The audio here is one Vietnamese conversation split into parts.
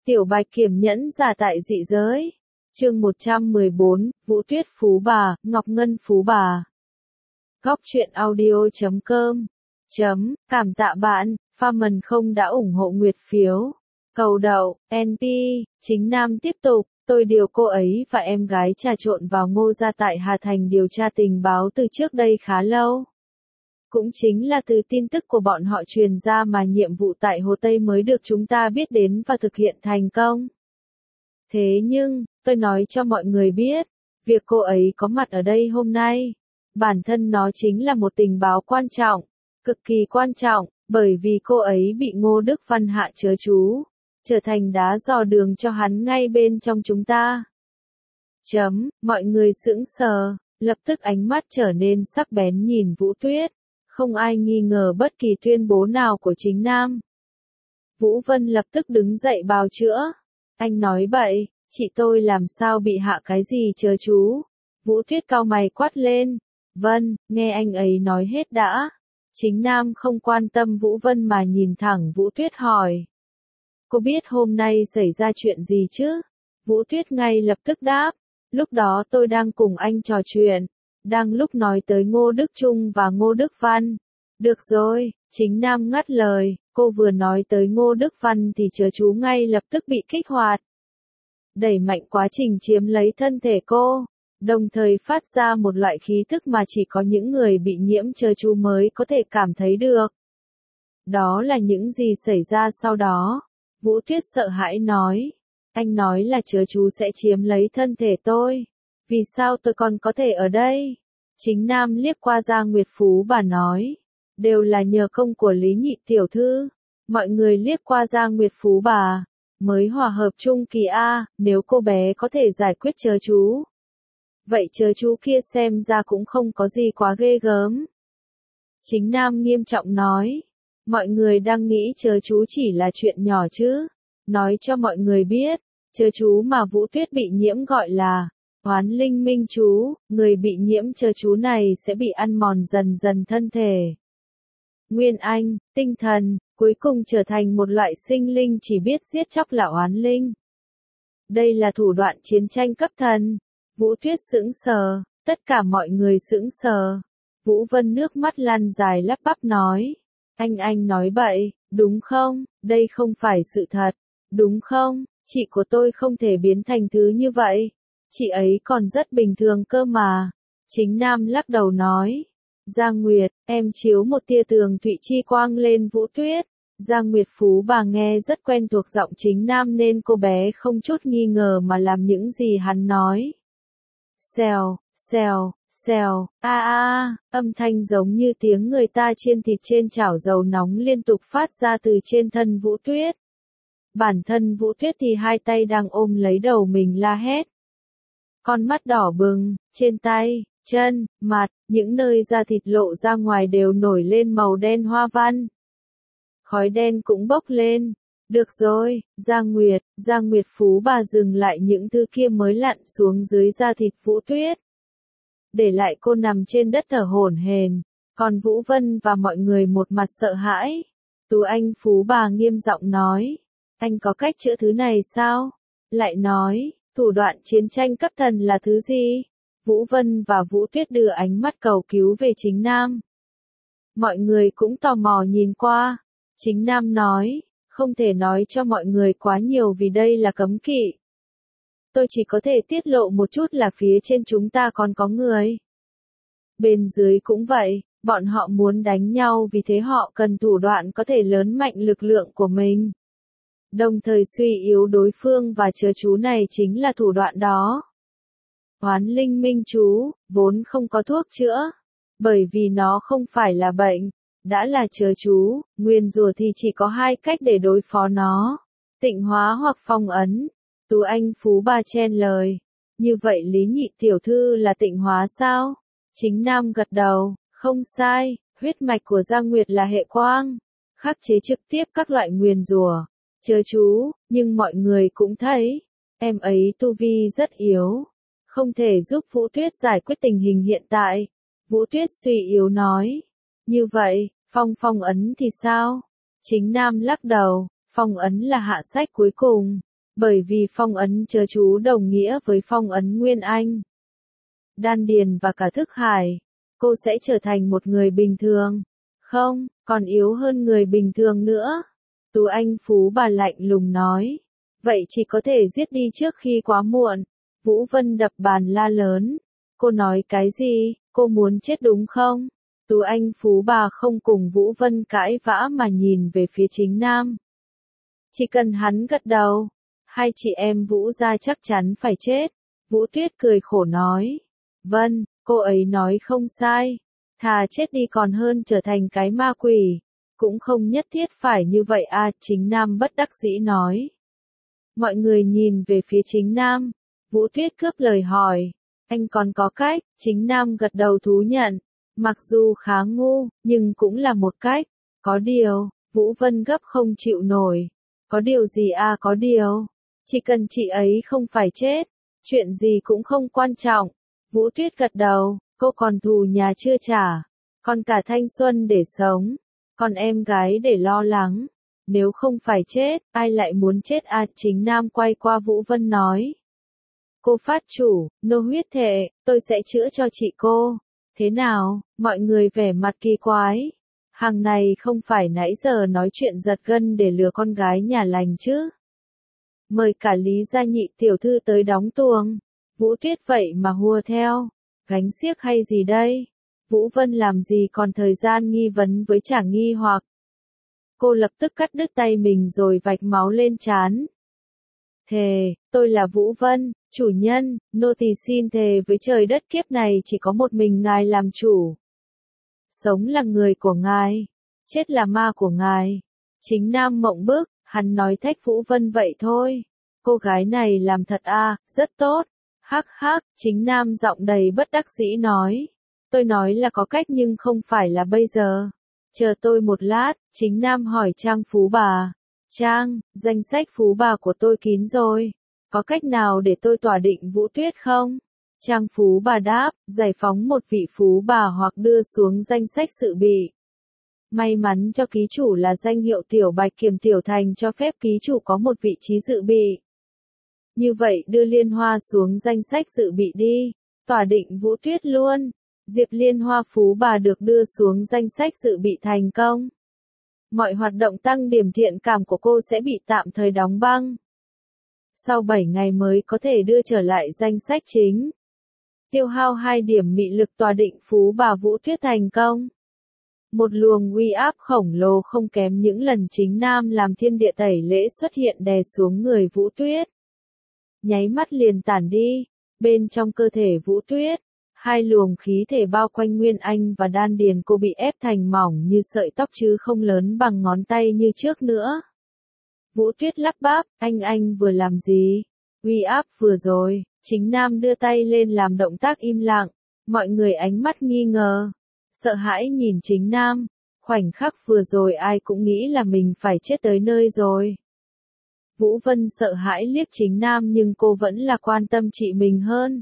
Tiểu Bạch Kiểm nhẫn giả tại dị giới. Chương 114, Vũ Tuyết Phú Bà, Ngọc Ngân Phú Bà. Góc truyện audio.com. Cảm tạ bạn, Farman không đã ủng hộ nguyệt phiếu. Cầu đậu, NP, Chính Nam tiếp tục, tôi điều cô ấy và em gái trà trộn vào Ngô gia tại Hà Thành điều tra tình báo từ trước đây khá lâu. Cũng chính là từ tin tức của bọn họ truyền ra mà nhiệm vụ tại Hồ Tây mới được chúng ta biết đến và thực hiện thành công. Thế nhưng, tôi nói cho mọi người biết, việc cô ấy có mặt ở đây hôm nay, bản thân nó chính là một tình báo quan trọng, cực kỳ quan trọng, bởi vì cô ấy bị Ngô Đức Văn hạ chớ chú, trở thành đá dò đường cho hắn ngay bên trong chúng ta. Mọi người sững sờ, lập tức ánh mắt trở nên sắc bén nhìn Vũ Tuyết. Không ai nghi ngờ bất kỳ tuyên bố nào của Chính Nam. Vũ Vân lập tức đứng dậy bào chữa. Anh nói bậy, chị tôi làm sao bị hạ cái gì chớ chú. Vũ Tuyết cau mày quát lên. Vân, nghe anh ấy nói hết đã. Chính Nam không quan tâm Vũ Vân mà nhìn thẳng Vũ Tuyết hỏi. Cô biết hôm nay xảy ra chuyện gì chứ? Vũ Tuyết ngay lập tức đáp. Lúc đó tôi đang cùng anh trò chuyện. Đang lúc nói tới Ngô Đức Trung và Ngô Đức Văn. Được rồi, Chính Nam ngắt lời, cô vừa nói tới Ngô Đức Văn thì chớ chú ngay lập tức bị kích hoạt. Đẩy mạnh quá trình chiếm lấy thân thể cô, đồng thời phát ra một loại khí tức mà chỉ có những người bị nhiễm chớ chú mới có thể cảm thấy được. Đó là những gì xảy ra sau đó. Vũ Tuyết sợ hãi nói, anh nói là chớ chú sẽ chiếm lấy thân thể tôi. Vì sao tôi còn có thể ở đây? Chính Nam liếc qua Gia Nguyệt Phú Bà nói. Đều là nhờ công của Lý Nhị tiểu thư. Mọi người liếc qua Gia Nguyệt Phú Bà. Mới hòa hợp chung kỳ A, nếu cô bé có thể giải quyết chớ chú. Vậy chớ chú kia xem ra cũng không có gì quá ghê gớm. Chính Nam nghiêm trọng nói. Mọi người đang nghĩ chớ chú chỉ là chuyện nhỏ chứ. Nói cho mọi người biết, chớ chú mà Vũ Tuyết bị nhiễm gọi là Oán Linh Minh chú, người bị nhiễm chớ chú này sẽ bị ăn mòn dần dần thân thể. Nguyên anh, tinh thần, cuối cùng trở thành một loại sinh linh chỉ biết giết chóc là oán linh. Đây là thủ đoạn chiến tranh cấp thần. Vũ Tuyết sững sờ, tất cả mọi người sững sờ. Vũ Vân nước mắt lăn dài lắp bắp nói. Anh nói bậy, đúng không? Đây không phải sự thật, đúng không? Chị của tôi không thể biến thành thứ như vậy. Chị ấy còn rất bình thường cơ mà. Chính Nam lắc đầu nói. Giang Nguyệt, em chiếu một tia tường thụy chi quang lên Vũ Tuyết. Giang Nguyệt Phú Bà nghe rất quen thuộc giọng Chính Nam nên cô bé không chút nghi ngờ mà làm những gì hắn nói. Xèo, xèo, xèo, âm thanh giống như tiếng người ta chiên thịt trên chảo dầu nóng liên tục phát ra từ trên thân Vũ Tuyết. Bản thân Vũ Tuyết thì hai tay đang ôm lấy đầu mình la hét. Con mắt đỏ bừng, trên tay, chân, mặt, những nơi da thịt lộ ra ngoài đều nổi lên màu đen hoa văn. Khói đen cũng bốc lên. Được rồi, Giang Nguyệt Phú Bà dừng lại những thứ kia mới lặn xuống dưới da thịt Vũ Tuyết. Để lại cô nằm trên đất thở hổn hển, còn Vũ Vân và mọi người một mặt sợ hãi. Tú Anh Phú Bà nghiêm giọng nói, anh có cách chữa thứ này sao? Lại nói, thủ đoạn chiến tranh cấp thần là thứ gì? Vũ Vân và Vũ Tuyết đưa ánh mắt cầu cứu về Chính Nam. Mọi người cũng tò mò nhìn qua. Chính Nam nói, không thể nói cho mọi người quá nhiều vì đây là cấm kỵ. Tôi chỉ có thể tiết lộ một chút là phía trên chúng ta còn có người. Bên dưới cũng vậy, bọn họ muốn đánh nhau vì thế họ cần thủ đoạn có thể lớn mạnh lực lượng của mình. Đồng thời suy yếu đối phương và chớ chú này chính là thủ đoạn đó. Oán Linh Minh chú, vốn không có thuốc chữa. Bởi vì nó không phải là bệnh. Đã là chớ chú, nguyên rủa thì chỉ có hai cách để đối phó nó. Tịnh hóa hoặc phong ấn. Tú Anh Phú Bà chen lời. Như vậy Lý Nhị tiểu thư là tịnh hóa sao? Chính Nam gật đầu, không sai, huyết mạch của Giang Nguyệt là hệ quang. Khắc chế trực tiếp các loại nguyền rủa, chớ chú, nhưng mọi người cũng thấy, em ấy tu vi rất yếu. Không thể giúp Vũ Tuyết giải quyết tình hình hiện tại. Vũ Tuyết suy yếu nói. Như vậy, phong ấn thì sao? Chính Nam lắc đầu, phong ấn là hạ sách cuối cùng. Bởi vì phong ấn chớ chú đồng nghĩa với phong ấn Nguyên Anh, đan điền và cả thức hải. Cô sẽ trở thành một người bình thường. Không, còn yếu hơn người bình thường nữa. Tú Anh Phú Bà lạnh lùng nói. Vậy chỉ có thể giết đi trước khi quá muộn. Vũ Vân đập bàn la lớn. Cô nói cái gì? Cô muốn chết đúng không? Tú Anh Phú Bà không cùng Vũ Vân cãi vã mà nhìn về phía Chính Nam. Chỉ cần hắn gật đầu, hai chị em Vũ gia chắc chắn phải chết. Vũ Tuyết cười khổ nói. Vân, cô ấy nói không sai. Thà chết đi còn hơn trở thành cái ma quỷ. Cũng không nhất thiết phải như vậy à, Chính Nam bất đắc dĩ nói. Mọi người nhìn về phía Chính Nam. Vũ Tuyết cướp lời hỏi. Anh còn có cách, Chính Nam gật đầu thú nhận. Mặc dù khá ngu, nhưng cũng là một cách. Có điều, Vũ Vân gấp không chịu nổi. Có điều gì à, có điều. Chỉ cần chị ấy không phải chết, chuyện gì cũng không quan trọng. Vũ Tuyết gật đầu, cô còn thù nhà chưa trả, còn cả thanh xuân để sống, còn em gái để lo lắng. Nếu không phải chết, ai lại muốn chết à? Chính Nam quay qua Vũ Vân nói. Cô phát chủ, nô huyết thệ, tôi sẽ chữa cho chị cô. Thế nào? Mọi người vẻ mặt kỳ quái. Hàng này không phải nãy giờ nói chuyện giật gân để lừa con gái nhà lành chứ. Mời cả Lý gia nhị tiểu thư tới đóng tuồng. Vũ Tuyết vậy mà hùa theo. Gánh xiếc hay gì đây? Vũ Vân làm gì còn thời gian nghi vấn với chả nghi hoặc. Cô lập tức cắt đứt tay mình rồi vạch máu lên trán. Thề, tôi là Vũ Vân, chủ nhân, nô tỳ xin thề với trời đất kiếp này chỉ có một mình ngài làm chủ. Sống là người của ngài, chết là ma của ngài. Chính Nam mộng bức, hắn nói thách Vũ Vân vậy thôi. Cô gái này làm thật à, rất tốt. Hắc hắc, Chính Nam giọng đầy bất đắc dĩ nói. Tôi nói là có cách nhưng không phải là bây giờ. Chờ tôi một lát, Chính Nam hỏi Trang Phú Bà. Trang, danh sách Phú Bà của tôi kín rồi. Có cách nào để tôi tỏa định Vũ Tuyết không? Trang Phú Bà đáp, giải phóng một vị Phú Bà hoặc đưa xuống danh sách sự bị. May mắn cho ký chủ là danh hiệu Tiểu Bạch Kiềm Tiểu Thành cho phép ký chủ có một vị trí dự bị. Như vậy đưa Liên Hoa xuống danh sách dự bị đi, tỏa định Vũ Tuyết luôn. Diệp Liên Hoa Phú Bà được đưa xuống danh sách dự bị thành công. Mọi hoạt động tăng điểm thiện cảm của cô sẽ bị tạm thời đóng băng. Sau 7 ngày mới có thể đưa trở lại danh sách chính. Tiêu hao 2 điểm mị lực tỏa định Phú Bà Vũ Tuyết thành công. Một luồng uy áp khổng lồ không kém những lần Chính Nam làm thiên địa tẩy lễ xuất hiện đè xuống người Vũ Tuyết. Nháy mắt liền tản đi, bên trong cơ thể Vũ Tuyết, 2 luồng khí thể bao quanh Nguyên Anh và đan điền cô bị ép thành mỏng như sợi tóc chứ không lớn bằng ngón tay như trước nữa. Vũ Tuyết lắp bắp, anh vừa làm gì? Uy áp vừa rồi, Chính Nam đưa tay lên làm động tác im lặng, mọi người ánh mắt nghi ngờ, sợ hãi nhìn Chính Nam, khoảnh khắc vừa rồi ai cũng nghĩ là mình phải chết tới nơi rồi. Vũ Vân sợ hãi liếc Chính Nam nhưng cô vẫn là quan tâm chị mình hơn.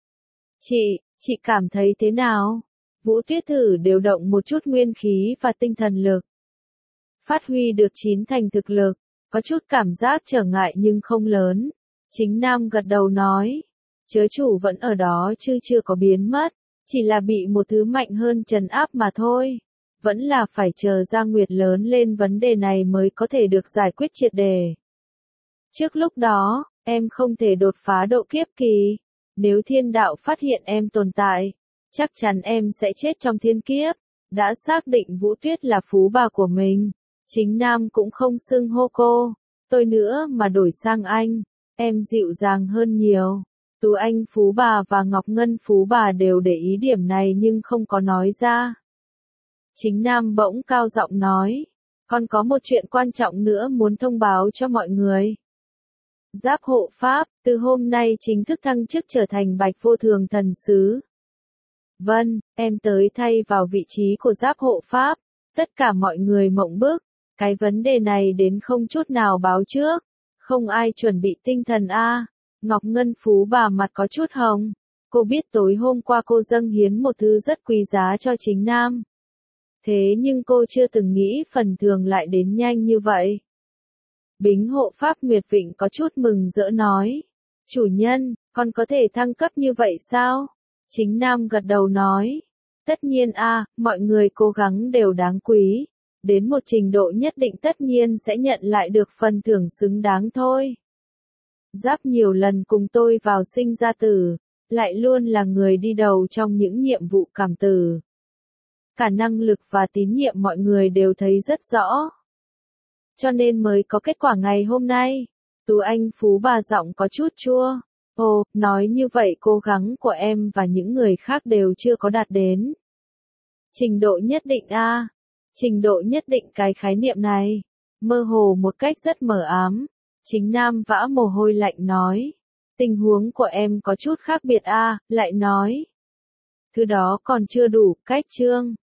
Chị cảm thấy thế nào? Vũ Tuyết thử điều động một chút nguyên khí và tinh thần lực. Phát huy được 9 thành thực lực, có chút cảm giác trở ngại nhưng không lớn. Chính Nam gật đầu nói, chớ chủ vẫn ở đó chứ chưa có biến mất, chỉ là bị một thứ mạnh hơn trấn áp mà thôi. Vẫn là phải chờ ra nguyệt lớn lên vấn đề này mới có thể được giải quyết triệt đề. Trước lúc đó, em không thể đột phá độ kiếp kỳ. Nếu thiên đạo phát hiện em tồn tại, chắc chắn em sẽ chết trong thiên kiếp. Đã xác định Vũ Tuyết là Phú Bà của mình, Chính Nam cũng không xưng hô cô, tôi nữa mà đổi sang anh, em dịu dàng hơn nhiều. Tú Anh Phú Bà và Ngọc Ngân Phú Bà đều để ý điểm này nhưng không có nói ra. Chính Nam bỗng cao giọng nói, còn có một chuyện quan trọng nữa muốn thông báo cho mọi người. Giáp hộ Pháp, từ hôm nay chính thức thăng chức trở thành Bạch Vô Thường Thần Sứ. Vâng, em tới thay vào vị trí của Giáp hộ Pháp. Tất cả mọi người mộng bức. Cái vấn đề này đến không chút nào báo trước. Không ai chuẩn bị tinh thần a. Ngọc Ngân Phú Bà mặt có chút hồng. Cô biết tối hôm qua cô dâng hiến một thứ rất quý giá cho Chính Nam. Thế nhưng cô chưa từng nghĩ phần thưởng lại đến nhanh như vậy. Bính hộ pháp Nguyệt Vịnh có chút mừng rỡ nói. Chủ nhân, con có thể thăng cấp như vậy sao? Chính Nam gật đầu nói. Tất nhiên mọi người cố gắng đều đáng quý. Đến một trình độ nhất định tất nhiên sẽ nhận lại được phần thưởng xứng đáng thôi. Giáp nhiều lần cùng tôi vào sinh ra tử, lại luôn là người đi đầu trong những nhiệm vụ cảm tử. Cả năng lực và tín nhiệm mọi người đều thấy rất rõ. Cho nên mới có kết quả ngày hôm nay. Tú Anh Phú Bà giọng có chút chua. Ồ, nói như vậy cố gắng của em và những người khác đều chưa có đạt đến. Trình độ nhất định Trình độ nhất định cái khái niệm này. Mơ hồ một cách rất mờ ám. Chính Nam vã mồ hôi lạnh nói. Tình huống của em có chút khác biệt lại nói. Thứ đó còn chưa đủ, cách chương.